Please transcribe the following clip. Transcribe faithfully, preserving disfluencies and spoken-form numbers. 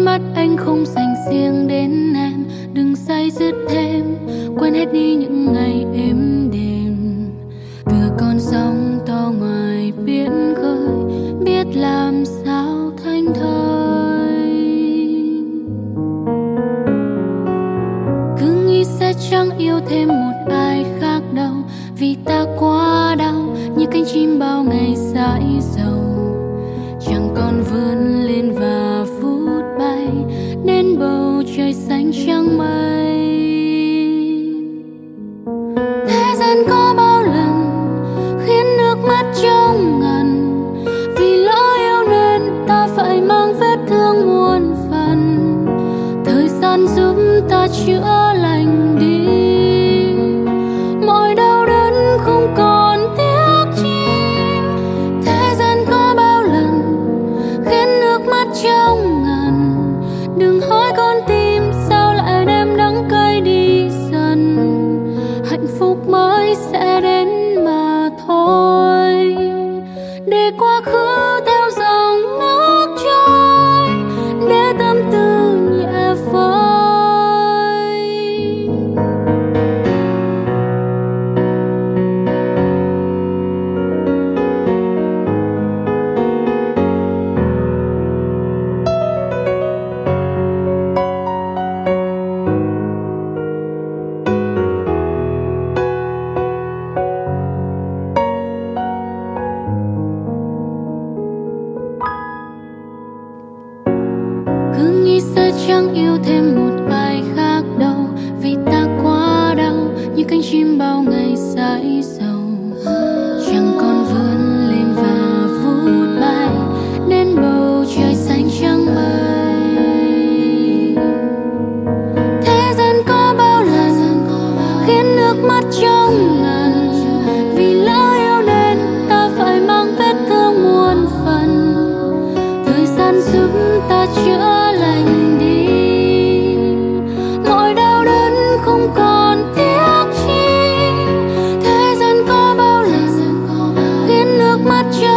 mắt anh không dành riêng đến em. Đừng say dứt thêm, quên hết đi những ngày êm đềm. Từ con sóng to ngoài biển khơi, biết làm sao thanh thơi. Cứ nghĩ sẽ chẳng yêu thêm một ai khác đâu, vì ta quá đau như cánh chim bao ngày dãi dầu. Chẳng còn vươn lên và vút bay đến bầu trời xanh trắng mây. Thế gian có bao lần khiến nước mắt trong ngần, vì lỡ yêu nên ta phải mang vết thương muôn phần. Thời gian giúp ta chữa lành đi mọi đau đớn, không còn tiếc chi. Thế gian có bao lần khiến nước mắt trong ngần, đừng hỏi con tim sao lại đem đắng cay đi dần. Hạnh phúc mới sẽ đến mà thôi, để quá khứ theo dòng nước trôi, để tâm tư nhẹ vơi. Cứ nghĩ sẽ chẳng yêu thêm một ai khác đâu, vì ta quá đau như cánh chim bao ngày dãi dầu. Chẳng còn vươn lên và vút bay đến bầu trời xanh trắng mây. Thế gian có bao lần khiến nước mắt trong ngần, vì lỡ yêu nên ta phải mang vết thương muôn phần. Thời gian giúp ta chữa lành đi mọi đau đớn, không còn tiếc chi. Thế gian có bao lần khiến nước mắt